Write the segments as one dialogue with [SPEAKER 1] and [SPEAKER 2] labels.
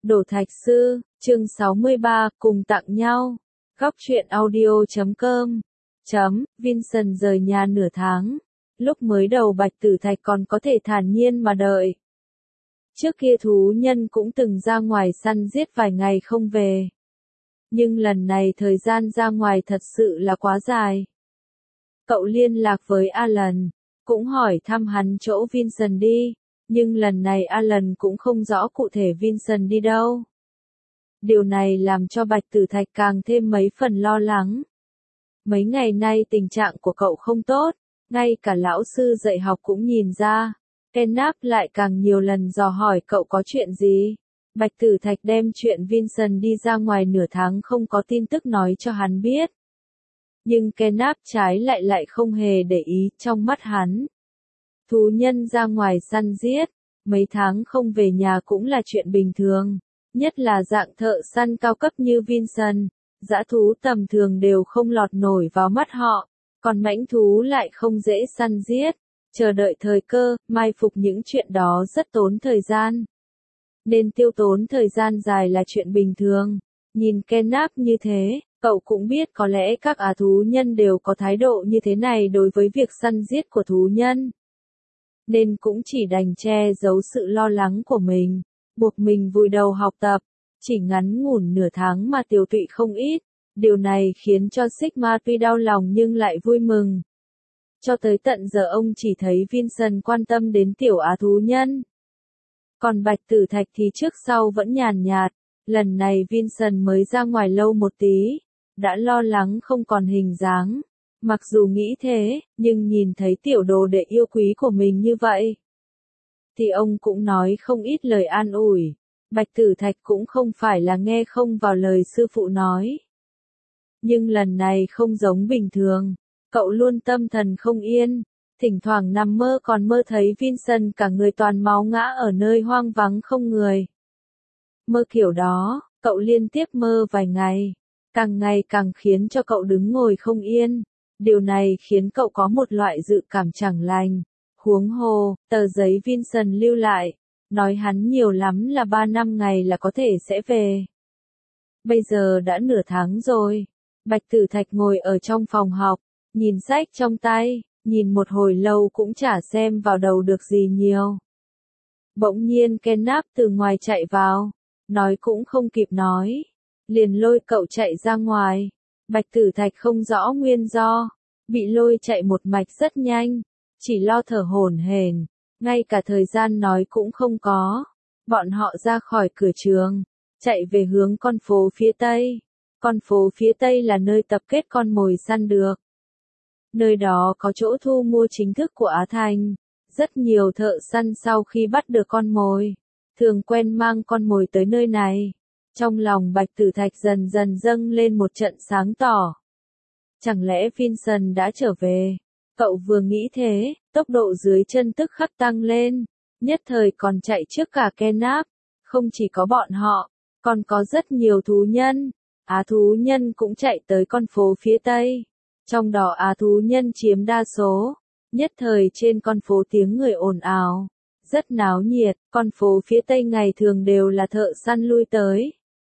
[SPEAKER 1] Đổ thạch sư, chương 63, cùng tặng nhau. Góc truyện audio.com. Vincent rời nhà nửa tháng. Lúc mới đầu Bạch Tử Thạch còn có thể thản nhiên mà đợi. Trước kia thú nhân cũng từng ra ngoài săn giết vài ngày không về. Nhưng lần này thời gian ra ngoài thật sự là quá dài. Cậu liên lạc với Alan, cũng hỏi thăm hắn chỗ Vincent đi. Nhưng lần này Alan cũng không rõ cụ thể Vincent đi đâu. Điều này làm cho Bạch Tử Thạch càng thêm mấy phần lo lắng. Mấy ngày nay tình trạng của cậu không tốt, ngay cả lão sư dạy học cũng nhìn ra. Kenneth lại càng nhiều lần dò hỏi cậu có chuyện gì. Bạch Tử Thạch đem chuyện Vincent đi ra ngoài nửa tháng không có tin tức nói cho hắn biết. Nhưng Kenneth trái lại không hề để ý trong mắt hắn. Thú nhân ra ngoài săn giết, mấy tháng không về nhà cũng là chuyện bình thường, nhất là dạng thợ săn cao cấp như Vincent, dã thú tầm thường đều không lọt nổi vào mắt họ, còn mãnh thú lại không dễ săn giết, chờ đợi thời cơ, mai phục những chuyện đó rất tốn thời gian. Nên tiêu tốn thời gian dài là chuyện bình thường, nhìn Kenneth như thế, cậu cũng biết có lẽ các thú nhân đều có thái độ như thế này đối với việc săn giết của thú nhân. Nên cũng chỉ đành che giấu sự lo lắng của mình, buộc mình vùi đầu học tập, chỉ ngắn ngủn nửa tháng mà tiều tụy không ít, điều này khiến cho Sigma tuy đau lòng nhưng lại vui mừng. Cho tới tận giờ ông chỉ thấy Vincent quan tâm đến tiểu thú nhân. Còn Bạch Tử Thạch thì trước sau vẫn nhàn nhạt, lần này Vincent mới ra ngoài lâu một tí, đã lo lắng không còn hình dáng. Mặc dù nghĩ thế, nhưng nhìn thấy tiểu đồ đệ yêu quý của mình như vậy, thì ông cũng nói không ít lời an ủi. Bạch Tử Thạch cũng không phải là nghe không vào lời sư phụ nói. Nhưng lần này không giống bình thường, cậu luôn tâm thần không yên, thỉnh thoảng nằm mơ còn mơ thấy Vincent cả người toàn máu ngã ở nơi hoang vắng không người. Mơ kiểu đó, cậu liên tiếp mơ vài ngày càng khiến cho cậu đứng ngồi không yên. Điều này khiến cậu có một loại dự cảm chẳng lành. Huống hồ, tờ giấy Vincent lưu lại, nói hắn nhiều lắm là 3-5 ngày là có thể sẽ về. Bây giờ đã nửa tháng rồi. Bạch Tử Thạch ngồi ở trong phòng học, nhìn sách trong tay, nhìn một hồi lâu cũng chả xem vào đầu được gì nhiều. Bỗng nhiên Kenneth từ ngoài chạy vào, nói cũng không kịp nói, liền lôi cậu chạy ra ngoài. Bạch Tử Thạch không rõ nguyên do, bị lôi chạy một mạch rất nhanh, chỉ lo thở hổn hển, ngay cả thời gian nói cũng không có. Bọn họ ra khỏi cửa trường, chạy về hướng con phố phía Tây. Con phố phía Tây là nơi tập kết con mồi săn được. Nơi đó có chỗ thu mua chính thức của Á Thành. Rất nhiều thợ săn sau khi bắt được con mồi, thường quen mang con mồi tới nơi này. Trong lòng Bạch Tử Thạch dần dần dâng lên một trận sáng tỏ. Chẳng lẽ Vincent đã trở về? Cậu vừa nghĩ thế, tốc độ dưới chân tức khắc tăng lên, nhất thời còn chạy trước cả Kenneth. Không chỉ có bọn họ, còn có rất nhiều thú nhân. Thú nhân cũng chạy tới con phố phía Tây. Trong đó thú nhân chiếm đa số. Nhất thời trên con phố tiếng người ồn ào, rất náo nhiệt. Con phố phía Tây ngày thường đều là thợ săn lui tới.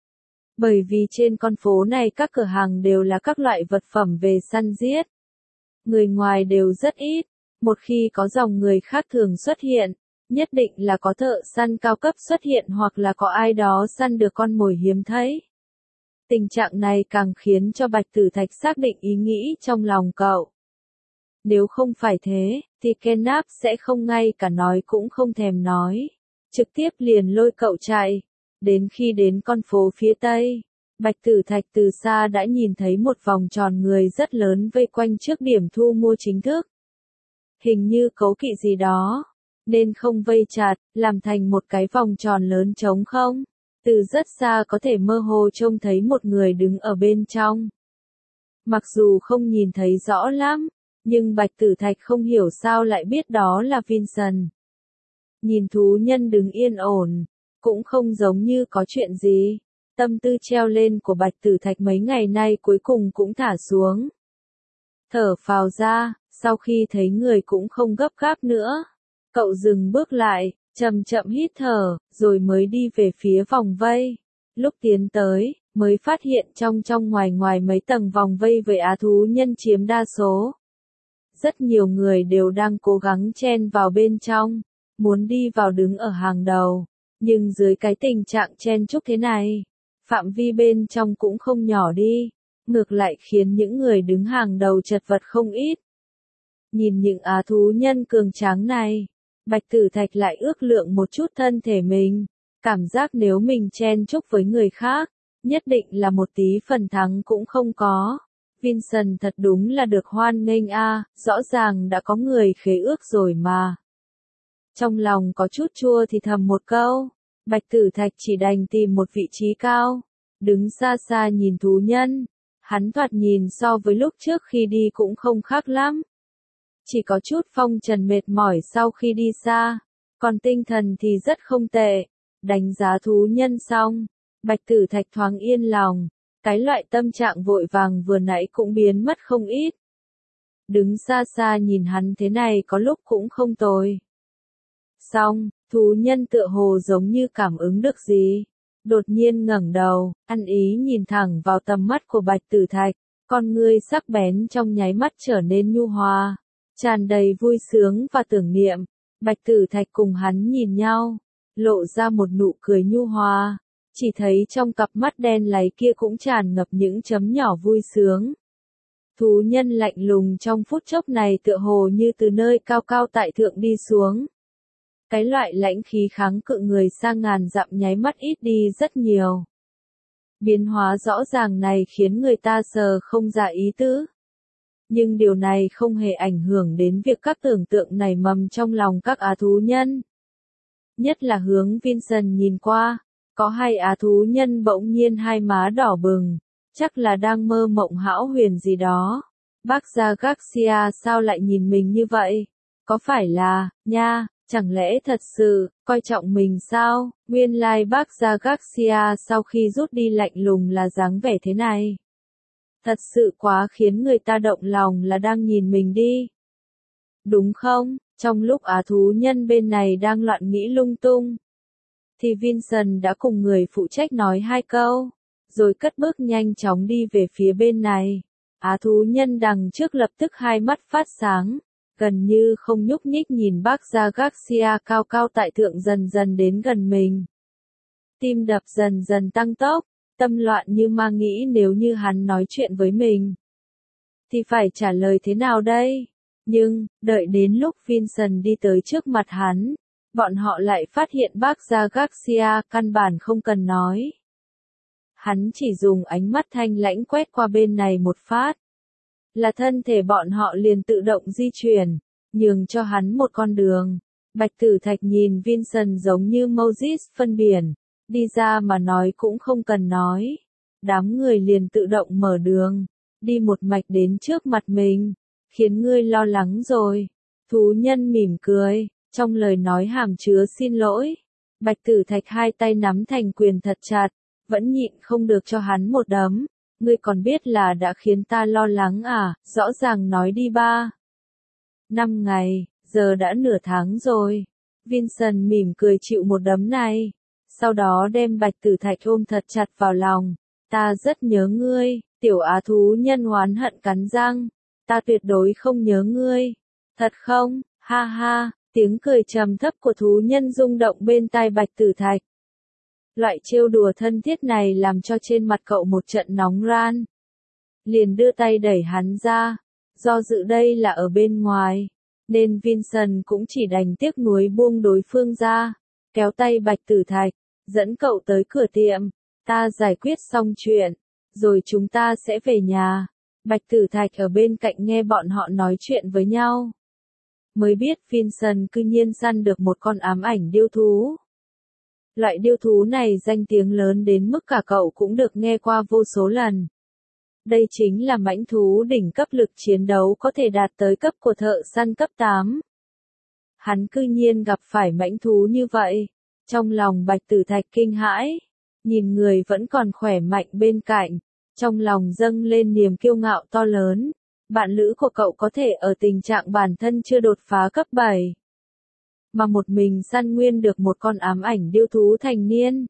[SPEAKER 1] Bởi vì trên con phố này các cửa hàng đều là các loại vật phẩm về săn giết. Người ngoài đều rất ít, một khi có dòng người khác thường xuất hiện, nhất định là có thợ săn cao cấp xuất hiện hoặc là có ai đó săn được con mồi hiếm thấy. Tình trạng này càng khiến cho Bạch Tử Thạch xác định ý nghĩ trong lòng cậu. Nếu không phải thế, thì Kenneth sẽ không ngay cả nói cũng không thèm nói, trực tiếp liền lôi cậu chạy. Đến khi đến con phố phía Tây, Bạch Tử Thạch từ xa đã nhìn thấy một vòng tròn người rất lớn vây quanh trước điểm thu mua chính thức. Hình như cấu kỵ gì đó, nên không vây chặt, làm thành một cái vòng tròn lớn trống không. Từ rất xa có thể mơ hồ trông thấy một người đứng ở bên trong. Mặc dù không nhìn thấy rõ lắm, nhưng Bạch Tử Thạch không hiểu sao lại biết đó là Vincent. Nhìn thú nhân đứng yên ổn, cũng không giống như có chuyện gì. Tâm tư treo lên của Bạch Tử Thạch mấy ngày nay cuối cùng cũng thả xuống. Thở phào ra, sau khi thấy người cũng không gấp gáp nữa. Cậu dừng bước lại, chậm chậm hít thở, rồi mới đi về phía vòng vây. Lúc tiến tới, mới phát hiện trong trong ngoài ngoài mấy tầng vòng vây với á thú nhân chiếm đa số. Rất nhiều người đều đang cố gắng chen vào bên trong, muốn đi vào đứng ở hàng đầu. Nhưng dưới cái tình trạng chen chúc thế này, phạm vi bên trong cũng không nhỏ đi, ngược lại khiến những người đứng hàng đầu chật vật không ít. Nhìn những á thú nhân cường tráng này, Bạch Tử Thạch lại ước lượng một chút thân thể mình, cảm giác nếu mình chen chúc với người khác, nhất định là một tí phần thắng cũng không có. Vincent thật đúng là được hoan nghênh a, rõ ràng đã có người khế ước rồi mà. Trong lòng có chút chua thì thầm một câu, Bạch Tử Thạch chỉ đành tìm một vị trí cao, đứng xa xa nhìn thú nhân. Hắn thoạt nhìn so với lúc trước khi đi cũng không khác lắm. Chỉ có chút phong trần mệt mỏi sau khi đi xa, còn tinh thần thì rất không tệ. Đánh giá thú nhân xong, Bạch Tử Thạch thoáng yên lòng, cái loại tâm trạng vội vàng vừa nãy cũng biến mất không ít. Đứng xa xa nhìn hắn thế này có lúc cũng không tồi. Xong, thú nhân tựa hồ giống như cảm ứng được gì, đột nhiên ngẩng đầu, ăn ý nhìn thẳng vào tầm mắt của Bạch Tử Thạch, con ngươi sắc bén trong nháy mắt trở nên nhu hòa, tràn đầy vui sướng và tưởng niệm. Bạch Tử Thạch cùng hắn nhìn nhau, lộ ra một nụ cười nhu hòa, chỉ thấy trong cặp mắt đen láy kia cũng tràn ngập những chấm nhỏ vui sướng. Thú nhân lạnh lùng trong phút chốc này tựa hồ như từ nơi cao cao tại thượng đi xuống. Cái loại lãnh khí kháng cự người xa ngàn dặm nháy mắt ít đi rất nhiều. Biến hóa rõ ràng này khiến người ta sờ không ra ý tứ. Nhưng điều này không hề ảnh hưởng đến việc các tưởng tượng nảy mầm trong lòng các á thú nhân. Nhất là hướng Vincent nhìn qua, có hai á thú nhân bỗng nhiên hai má đỏ bừng, chắc là đang mơ mộng hão huyền gì đó. Bác gia Garcia sao lại nhìn mình như vậy? Có phải là, nha, chẳng lẽ thật sự, coi trọng mình sao? Nguyên lai bác gia Garcia sau khi rút đi lạnh lùng là dáng vẻ thế này. Thật sự quá khiến người ta động lòng là đang nhìn mình đi. Đúng không? Trong lúc á thú nhân bên này đang loạn nghĩ lung tung, thì Vincent đã cùng người phụ trách nói hai câu, rồi cất bước nhanh chóng đi về phía bên này. Á thú nhân đằng trước lập tức hai mắt phát sáng, gần như không nhúc nhích nhìn bác gia Garcia cao cao tại thượng dần dần đến gần mình. Tim đập dần dần tăng tốc, tâm loạn như ma nghĩ nếu như hắn nói chuyện với mình, thì phải trả lời thế nào đây? Nhưng, đợi đến lúc Vincent đi tới trước mặt hắn, bọn họ lại phát hiện bác gia Garcia căn bản không cần nói. Hắn chỉ dùng ánh mắt thanh lãnh quét qua bên này một phát, là thân thể bọn họ liền tự động di chuyển, nhường cho hắn một con đường. Bạch Tử Thạch nhìn Vincent giống như Moses phân biển, đi ra mà nói cũng không cần nói. Đám người liền tự động mở đường, đi một mạch đến trước mặt mình, khiến ngươi lo lắng rồi. Thú nhân mỉm cười, trong lời nói hàm chứa xin lỗi. Bạch Tử Thạch hai tay nắm thành quyền thật chặt, vẫn nhịn không được cho hắn một đấm. Ngươi còn biết là đã khiến ta lo lắng à, rõ ràng nói đi ba. 5 ngày, giờ đã nửa tháng rồi. Vincent mỉm cười chịu một đấm này, sau đó đem Bạch Tử Thạch ôm thật chặt vào lòng. Ta rất nhớ ngươi, tiểu á thú nhân oán hận cắn răng. Ta tuyệt đối không nhớ ngươi. Thật không, ha ha, tiếng cười trầm thấp của thú nhân rung động bên tai Bạch Tử Thạch. Loại trêu đùa thân thiết này làm cho trên mặt cậu một trận nóng ran. Liền đưa tay đẩy hắn ra, do dự đây là ở bên ngoài, nên Vincent cũng chỉ đành tiếc nuối buông đối phương ra, kéo tay Bạch Tử Thạch, dẫn cậu tới cửa tiệm, ta giải quyết xong chuyện, rồi chúng ta sẽ về nhà. Bạch Tử Thạch ở bên cạnh nghe bọn họ nói chuyện với nhau, mới biết Vincent cư nhiên săn được một con ám ảnh điêu thú. Loại điêu thú này danh tiếng lớn đến mức cả cậu cũng được nghe qua vô số lần. Đây chính là mãnh thú đỉnh cấp lực chiến đấu có thể đạt tới cấp của thợ săn cấp 8. Hắn cư nhiên gặp phải mãnh thú như vậy. Trong lòng Bạch Tử Thạch kinh hãi, nhìn người vẫn còn khỏe mạnh bên cạnh, trong lòng dâng lên niềm kiêu ngạo to lớn. Bạn lữ của cậu có thể ở tình trạng bản thân chưa đột phá cấp 7. mà một mình săn nguyên được một con ám ảnh điêu thú thành niên.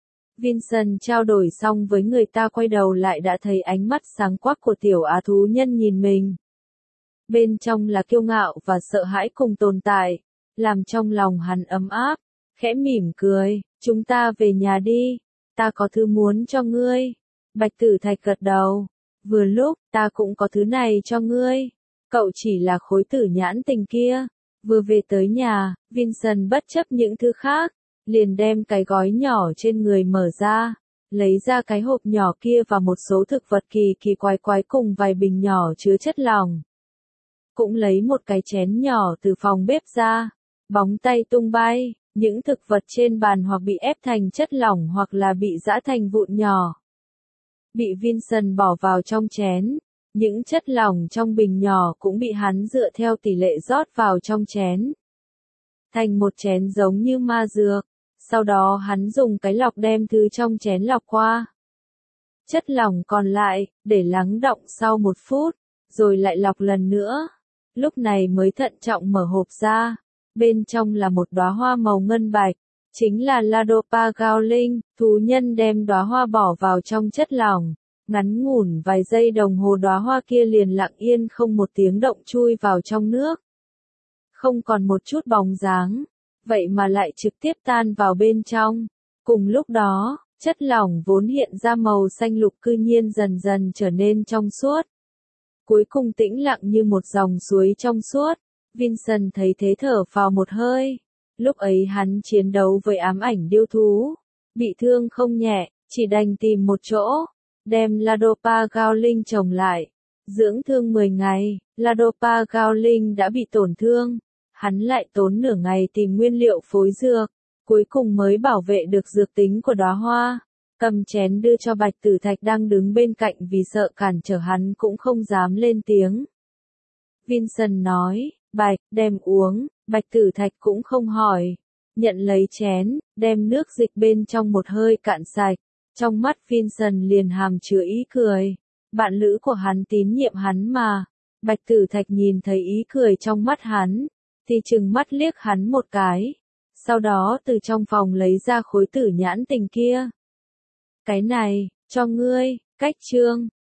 [SPEAKER 1] Vincent trao đổi xong với người ta quay đầu lại đã thấy ánh mắt sáng quắc của tiểu á thú nhân nhìn mình. Bên trong là kiêu ngạo và sợ hãi cùng tồn tại, làm trong lòng hắn ấm áp, khẽ mỉm cười, chúng ta về nhà đi, ta có thứ muốn cho ngươi. Bạch Tử Thạch gật đầu, vừa lúc, ta cũng có thứ này cho ngươi, cậu chỉ là khối tử nhãn tình kia. Vừa về tới nhà, Vincent bất chấp những thứ khác, liền đem cái gói nhỏ trên người mở ra, lấy ra cái hộp nhỏ kia và một số thực vật kỳ kỳ quái quái cùng vài bình nhỏ chứa chất lỏng. Cũng lấy một cái chén nhỏ từ phòng bếp ra, bóng tay tung bay, những thực vật trên bàn hoặc bị ép thành chất lỏng hoặc là bị giã thành vụn nhỏ. Bị Vincent bỏ vào trong chén, những chất lỏng trong bình nhỏ cũng bị hắn dựa theo tỷ lệ rót vào trong chén. Thành một chén giống như ma dược, sau đó hắn dùng cái lọc đem thứ trong chén lọc qua. Chất lỏng còn lại, để lắng đọng sau 1 phút, rồi lại lọc lần nữa. Lúc này mới thận trọng mở hộp ra, bên trong là một đóa hoa màu ngân bạch, chính là Ladopa Gowling. Thú nhân đem đóa hoa bỏ vào trong chất lỏng, ngắn ngủn vài giây đồng hồ đóa hoa kia liền lặng yên không một tiếng động chui vào trong nước. Không còn một chút bóng dáng, vậy mà lại trực tiếp tan vào bên trong. Cùng lúc đó, chất lỏng vốn hiện ra màu xanh lục cư nhiên dần dần trở nên trong suốt. Cuối cùng tĩnh lặng như một dòng suối trong suốt. Vincent thấy thế thở phào một hơi. Lúc ấy hắn chiến đấu với ám ảnh điêu thú, bị thương không nhẹ, chỉ đành tìm một chỗ, đem Ladopa Gowling trồng lại. Dưỡng thương 10 ngày, Ladopa Gowling đã bị tổn thương. Hắn lại tốn nửa ngày tìm nguyên liệu phối dược, cuối cùng mới bảo vệ được dược tính của đóa hoa. Cầm chén đưa cho Bạch Tử Thạch đang đứng bên cạnh vì sợ cản trở hắn cũng không dám lên tiếng. Vincent nói, Bạch, đem uống, Bạch Tử Thạch cũng không hỏi. Nhận lấy chén, đem nước dịch bên trong một hơi cạn sạch. Trong mắt Vincent liền hàm chứa ý cười. Bạn lữ của hắn tín nhiệm hắn mà. Bạch Tử Thạch nhìn thấy ý cười trong mắt hắn, thì trừng mắt liếc hắn một cái. Sau đó từ trong phòng lấy ra khối tử nhãn tình kia. Cái này, cho ngươi, cách chương.